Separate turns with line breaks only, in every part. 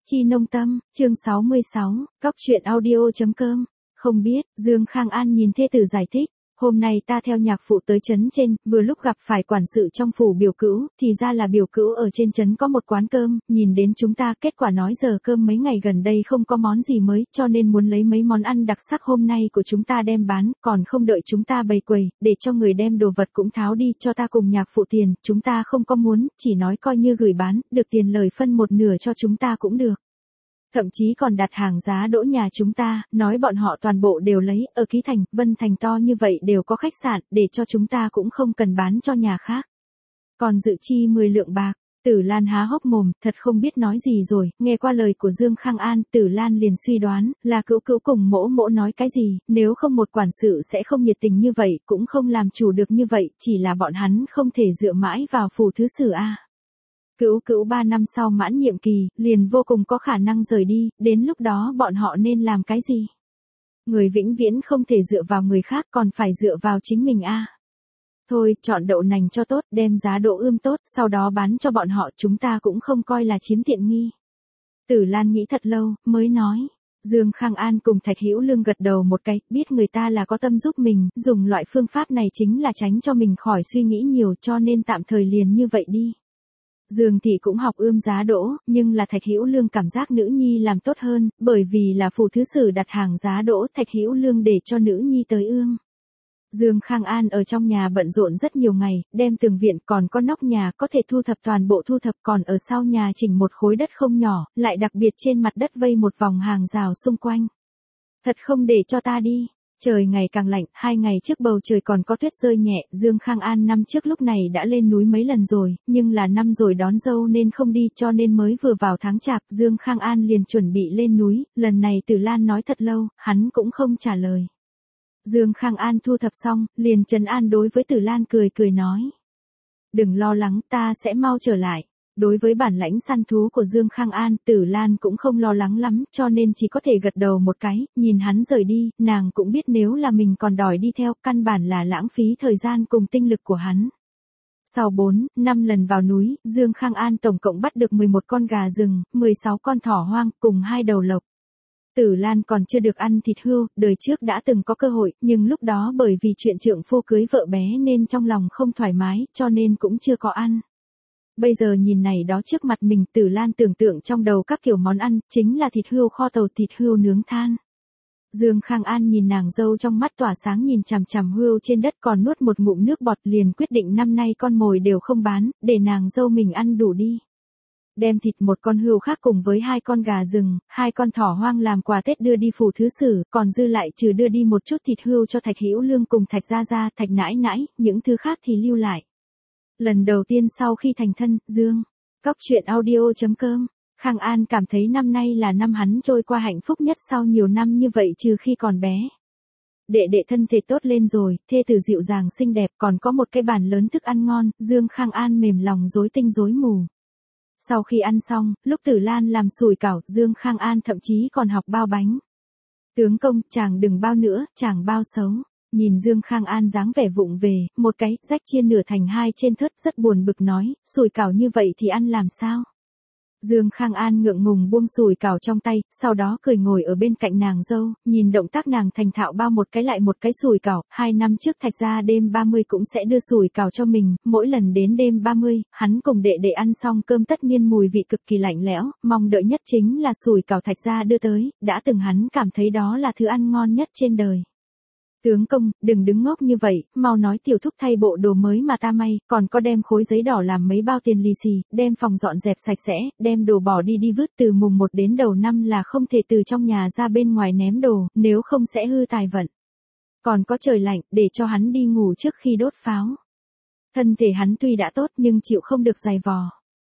Chi Nông Tâm, chương 66, Cóc truyện audio.com. Không biết, Dương Khang An nhìn thê tử giải thích. Hôm nay ta theo nhạc phụ tới trấn trên, vừa lúc gặp phải quản sự trong phủ biểu cữu, thì ra là biểu cữu ở trên trấn có một quán cơm, nhìn đến chúng ta, kết quả nói giờ cơm mấy ngày gần đây không có món gì mới, cho nên muốn lấy mấy món ăn đặc sắc hôm nay của chúng ta đem bán, còn không đợi chúng ta bày quầy, để cho người đem đồ vật cũng tháo đi, cho ta cùng nhạc phụ tiền, chúng ta không có muốn, chỉ nói coi như gửi bán, được tiền lời phân một nửa cho chúng ta cũng được. Thậm chí còn đặt hàng giá đỗ nhà chúng ta, nói bọn họ toàn bộ đều lấy, ở Ký Thành, Vân Thành to như vậy đều có khách sạn, để cho chúng ta cũng không cần bán cho nhà khác. Còn dự chi 10 lượng bạc, Tử Lan há hốc mồm, thật không biết nói gì rồi, nghe qua lời của Dương Khang An, Tử Lan liền suy đoán, là cữu cữu cùng mỗ mỗ nói cái gì, nếu không một quản sự sẽ không nhiệt tình như vậy, cũng không làm chủ được như vậy, chỉ là bọn hắn không thể dựa mãi vào phủ thứ sử a. Cữu cữu 3 năm sau mãn nhiệm kỳ, liền vô cùng có khả năng rời đi, đến lúc đó bọn họ nên làm cái gì? Người vĩnh viễn không thể dựa vào người khác còn phải dựa vào chính mình a. Thôi, chọn đậu nành cho tốt, đem giá đỗ ươm tốt, sau đó bán cho bọn họ, chúng ta cũng không coi là chiếm tiện nghi. Tử Lan nghĩ thật lâu, mới nói. Dương Khang An cùng Thạch Hữu Lương gật đầu một cái, biết người ta là có tâm giúp mình, dùng loại phương pháp này chính là tránh cho mình khỏi suy nghĩ nhiều, cho nên tạm thời liền như vậy đi. Dương Thị cũng học ươm giá đỗ, nhưng là Thạch Hữu Lương cảm giác nữ nhi làm tốt hơn, bởi vì là phủ thứ sử đặt hàng giá đỗ, Thạch Hữu Lương để cho nữ nhi tới ươm. Dương Khang An ở trong nhà bận rộn rất nhiều ngày, đem tường viện còn có nóc nhà có thể thu thập toàn bộ thu thập, còn ở sau nhà chỉnh một khối đất không nhỏ, lại đặc biệt trên mặt đất vây một vòng hàng rào xung quanh. Thật không để cho ta đi. Trời ngày càng lạnh, 2 ngày trước bầu trời còn có tuyết rơi nhẹ, Dương Khang An năm trước lúc này đã lên núi mấy lần rồi, nhưng là năm rồi đón dâu nên không đi, cho nên mới vừa vào tháng chạp, Dương Khang An liền chuẩn bị lên núi, lần này Tử Lan nói thật lâu, hắn cũng không trả lời. Dương Khang An thu thập xong, liền trấn an đối với Tử Lan cười cười nói. Đừng lo lắng, ta sẽ mau trở lại. Đối với bản lãnh săn thú của Dương Khang An, Tử Lan cũng không lo lắng lắm, cho nên chỉ có thể gật đầu một cái, nhìn hắn rời đi, nàng cũng biết nếu là mình còn đòi đi theo, căn bản là lãng phí thời gian cùng tinh lực của hắn. Sau 4-5 lần vào núi, Dương Khang An tổng cộng bắt được 11 con gà rừng, 16 con thỏ hoang, cùng 2 đầu lộc. Tử Lan còn chưa được ăn thịt hươu, đời trước đã từng có cơ hội, nhưng lúc đó bởi vì chuyện trượng phu cưới vợ bé nên trong lòng không thoải mái, cho nên cũng chưa có ăn. Bây giờ nhìn này đó trước mặt mình, Tử Lan tưởng tượng trong đầu các kiểu món ăn, chính là thịt hươu kho tàu, thịt hươu nướng than. Dương Khang An nhìn nàng dâu trong mắt tỏa sáng nhìn chằm chằm hươu trên đất còn nuốt một ngụm nước bọt, liền quyết định năm nay con mồi đều không bán, để nàng dâu mình ăn đủ đi. Đem thịt một con hươu khác cùng với 2 con gà rừng, 2 con thỏ hoang làm quà Tết đưa đi phủ thứ sử, còn dư lại trừ đưa đi một chút thịt hươu cho Thạch Hữu Lương cùng Thạch Gia Gia, Thạch Nãi Nãi, những thứ khác thì lưu lại. Lần đầu tiên sau khi thành thân, Dương, Cóc truyện audio.com, Khang An cảm thấy năm nay là năm hắn trôi qua hạnh phúc nhất sau nhiều năm như vậy trừ khi còn bé. Đệ đệ thân thể tốt lên rồi, thê tử dịu dàng xinh đẹp, còn có một cái bàn lớn thức ăn ngon, Dương Khang An mềm lòng rối tinh rối mù. Sau khi ăn xong, lúc Tử Lan làm sủi cảo, Dương Khang An thậm chí còn học bao bánh. Tướng công, chàng đừng bao nữa, chàng bao xấu. Nhìn Dương Khang An dáng vẻ vụng về, một cái, rách chia nửa thành 2 trên thớt, rất buồn bực nói, sủi cảo như vậy thì ăn làm sao? Dương Khang An ngượng ngùng buông sủi cảo trong tay, sau đó cười ngồi ở bên cạnh nàng dâu, nhìn động tác nàng thành thạo bao một cái lại một cái sủi cảo, 2 năm trước Thạch Gia đêm 30 cũng sẽ đưa sủi cảo cho mình, mỗi lần đến đêm 30, hắn cùng đệ đệ ăn xong cơm tất nhiên mùi vị cực kỳ lạnh lẽo, mong đợi nhất chính là sủi cảo Thạch Gia đưa tới, đã từng hắn cảm thấy đó là thứ ăn ngon nhất trên đời. Tướng công, đừng đứng ngốc như vậy, mau nói tiểu thúc thay bộ đồ mới mà ta may, còn có đem khối giấy đỏ làm mấy bao tiền lì xì, đem phòng dọn dẹp sạch sẽ, đem đồ bỏ đi đi vứt, từ mùng 1 đến đầu năm là không thể từ trong nhà ra bên ngoài ném đồ, nếu không sẽ hư tài vận. Còn có trời lạnh, để cho hắn đi ngủ trước khi đốt pháo. Thân thể hắn tuy đã tốt nhưng chịu không được dày vò.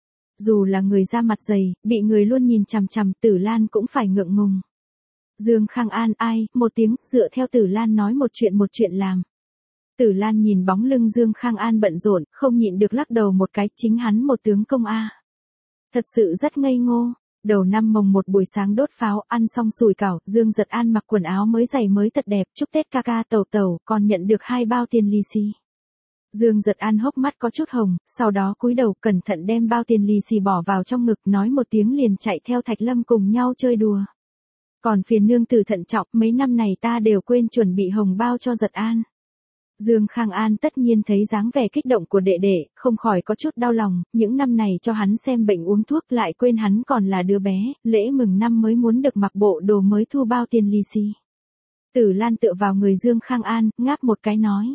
Dù là người da mặt dày, bị người luôn nhìn chằm chằm, Tử Lan cũng phải ngượng ngùng. Dương Khang An ai, một tiếng, dựa theo Tử Lan nói một chuyện làm. Tử Lan nhìn bóng lưng Dương Khang An bận rộn, không nhịn được lắc đầu một cái, chính hắn một tướng công a. Thật sự rất ngây ngô. Đầu năm mồng 1 buổi sáng đốt pháo, ăn xong sủi cảo, Dương Giật An mặc quần áo mới giày mới thật đẹp, chúc Tết ca ca tẩu tẩu, còn nhận được 2 bao tiền lì xì. Dương Giật An hốc mắt có chút hồng, sau đó cúi đầu cẩn thận đem bao tiền lì xì bỏ vào trong ngực, nói một tiếng liền chạy theo Thạch Lâm cùng nhau chơi đùa. Còn phiền nương tử thận trọng, mấy năm này ta đều quên chuẩn bị hồng bao cho Giật An. Dương Khang An tất nhiên thấy dáng vẻ kích động của đệ đệ, không khỏi có chút đau lòng, những năm này cho hắn xem bệnh uống thuốc lại quên hắn còn là đứa bé, lễ mừng năm mới muốn được mặc bộ đồ mới thu bao tiền lì xì. Tử Lan tựa vào người Dương Khang An, ngáp một cái nói.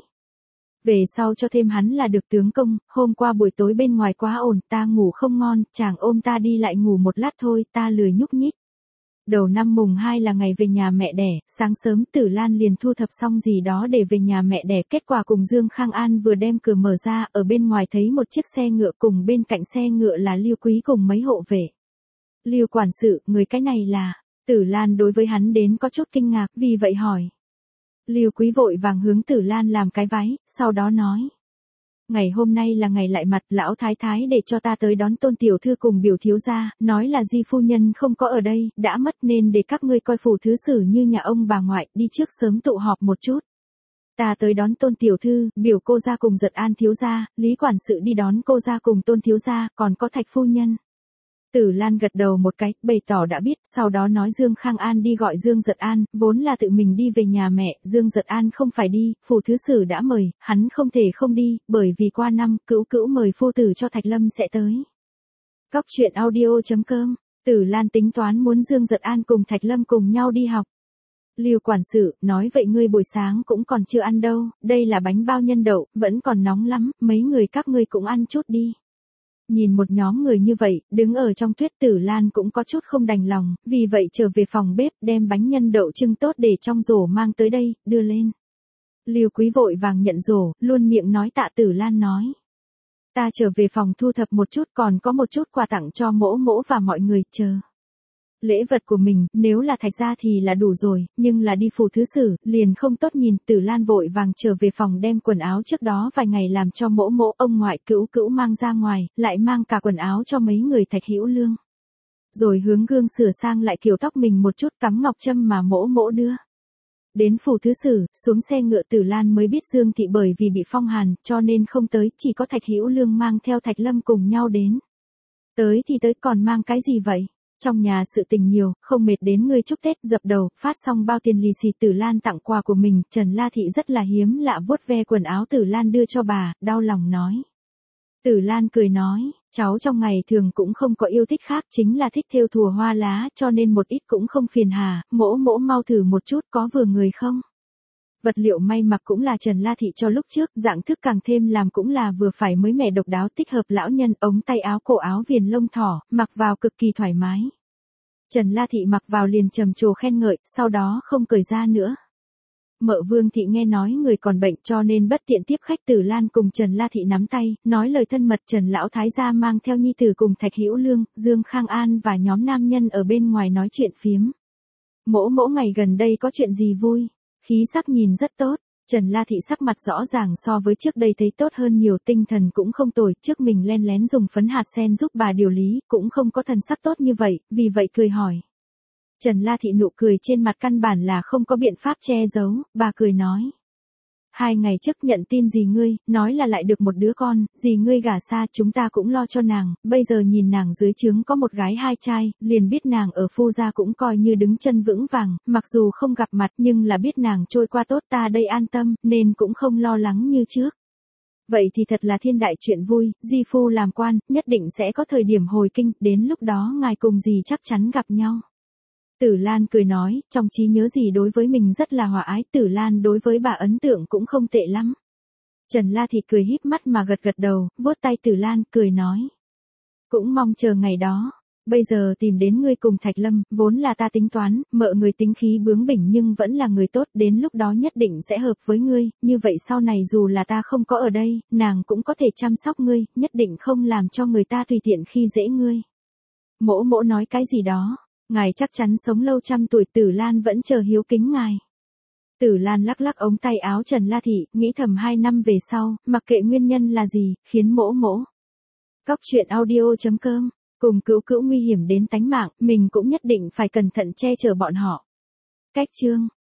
Về sau cho thêm hắn là được tướng công, hôm qua buổi tối bên ngoài quá ồn, ta ngủ không ngon, chàng ôm ta đi lại ngủ một lát thôi, ta lười nhúc nhích. Đầu năm mùng 2 là ngày về nhà mẹ đẻ, sáng sớm Tử Lan liền thu thập xong gì đó để về nhà mẹ đẻ, kết quả cùng Dương Khang An vừa đem cửa mở ra, ở bên ngoài thấy một chiếc xe ngựa, cùng bên cạnh xe ngựa là Lưu Quý cùng mấy hộ vệ. Lưu quản sự, người cái này là, Tử Lan đối với hắn đến có chút kinh ngạc, vì vậy hỏi. Lưu Quý vội vàng hướng Tử Lan làm cái váy, sau đó nói. Ngày hôm nay là ngày lại mặt, lão thái thái để cho ta tới đón Tôn tiểu thư cùng biểu thiếu gia, nói là Di phu nhân không có ở đây, đã mất nên để các ngươi coi phủ thứ sử như nhà ông bà ngoại, đi trước sớm tụ họp một chút. Ta tới đón Tôn tiểu thư, biểu cô gia cùng Giật An thiếu gia, Lý quản sự đi đón cô gia cùng Tôn thiếu gia, còn có Thạch phu nhân. Tử Lan gật đầu một cái, bày tỏ đã biết, sau đó nói Dương Khang An đi gọi Dương Giật An, vốn là tự mình đi về nhà mẹ, Dương Giật An không phải đi, phủ thứ sử đã mời, hắn không thể không đi, bởi vì qua năm, cữu cữu mời phu tử cho Thạch Lâm sẽ tới. Cóc truyện audio.com, Tử Lan tính toán muốn Dương Giật An cùng Thạch Lâm cùng nhau đi học. Lưu quản sự, nói vậy ngươi buổi sáng cũng còn chưa ăn đâu, đây là bánh bao nhân đậu, vẫn còn nóng lắm, mấy người các ngươi cũng ăn chút đi. Nhìn một nhóm người như vậy, đứng ở trong tuyết, Tử Lan cũng có chút không đành lòng, vì vậy trở về phòng bếp, đem bánh nhân đậu trưng tốt để trong rổ mang tới đây, đưa lên. Lưu Quý vội vàng nhận rổ, luôn miệng nói tạ. Tử Lan nói. Ta trở về phòng thu thập một chút, còn có một chút quà tặng cho mỗ mỗ và mọi người, chờ. Lễ vật của mình, nếu là Thạch gia thì là đủ rồi, nhưng là đi phủ thứ sử, liền không tốt nhìn. Tử Lan vội vàng trở về phòng đem quần áo trước đó vài ngày làm cho mỗ mỗ, ông ngoại, cữu cữu mang ra ngoài, lại mang cả quần áo cho mấy người Thạch Hữu Lương. Rồi hướng gương sửa sang lại kiểu tóc mình một chút, cắm ngọc trâm mà mỗ mỗ đưa. Đến phủ thứ sử, xuống xe ngựa, Tử Lan mới biết Dương thị bởi vì bị phong hàn, cho nên không tới, chỉ có Thạch Hữu Lương mang theo Thạch Lâm cùng nhau đến. Tới thì tới, còn mang cái gì vậy? Trong nhà sự tình nhiều, không mệt đến ngươi chúc Tết. Dập đầu, phát xong bao tiền lì xì, Tử Lan tặng quà của mình, Trần La Thị rất là hiếm lạ vuốt ve quần áo Tử Lan đưa cho bà, đau lòng nói. Tử Lan cười nói, cháu trong ngày thường cũng không có yêu thích khác, chính là thích thêu thùa hoa lá, cho nên một ít cũng không phiền hà, mỗ mỗ mau thử một chút, có vừa người không? Vật liệu may mặc cũng là Trần La Thị cho lúc trước, dạng thức càng thêm làm cũng là vừa phải mới mẻ độc đáo, thích hợp lão nhân, ống tay áo cổ áo viền lông thỏ, mặc vào cực kỳ thoải mái. Trần La Thị mặc vào liền trầm trồ khen ngợi, sau đó không cởi ra nữa. Mợ Vương Thị nghe nói người còn bệnh cho nên bất tiện tiếp khách. Tử Lan cùng Trần La Thị nắm tay, nói lời thân mật. Trần Lão Thái gia mang theo nhi tử cùng Thạch Hữu Lương, Dương Khang An và nhóm nam nhân ở bên ngoài nói chuyện phiếm. Mỗ mỗ ngày gần đây có chuyện gì vui? Khí sắc nhìn rất tốt. Trần La Thị sắc mặt rõ ràng so với trước đây thấy tốt hơn nhiều, tinh thần cũng không tồi, trước mình len lén dùng phấn hạt sen giúp bà điều lý, cũng không có thần sắc tốt như vậy, vì vậy cười hỏi. Trần La Thị nụ cười trên mặt căn bản là không có biện pháp che giấu, bà cười nói. 2 ngày trước nhận tin dì ngươi, nói là lại được một đứa con, dì ngươi gả xa, chúng ta cũng lo cho nàng, bây giờ nhìn nàng dưới trướng có một gái 2 trai, liền biết nàng ở phu gia cũng coi như đứng chân vững vàng, mặc dù không gặp mặt nhưng là biết nàng trôi qua tốt, ta đây an tâm, nên cũng không lo lắng như trước. Vậy thì thật là thiên đại chuyện vui, di phu làm quan, nhất định sẽ có thời điểm hồi kinh, đến lúc đó ngài cùng dì chắc chắn gặp nhau. Tử Lan cười nói, trong trí nhớ gì đối với mình rất là hòa ái, Tử Lan đối với bà ấn tượng cũng không tệ lắm. Trần La Thị cười híp mắt mà gật gật đầu, vuốt tay Tử Lan, cười nói. Cũng mong chờ ngày đó, bây giờ tìm đến ngươi cùng Thạch Lâm, vốn là ta tính toán, mợ người tính khí bướng bỉnh nhưng vẫn là người tốt, đến lúc đó nhất định sẽ hợp với ngươi, như vậy sau này dù là ta không có ở đây, nàng cũng có thể chăm sóc ngươi, nhất định không làm cho người ta tùy tiện khi dễ ngươi. Mỗ mỗ nói cái gì đó? Ngài chắc chắn sống lâu trăm tuổi. Tử Lan vẫn chờ hiếu kính ngài. Tử Lan lắc lắc ống tay áo Trần La Thị, nghĩ thầm 2 năm về sau, mặc kệ nguyên nhân là gì, khiến mỗ mỗ. Cóc truyện audio.com, cùng cữu cữu nguy hiểm đến tánh mạng, mình cũng nhất định phải cẩn thận che chở bọn họ. Cách chương.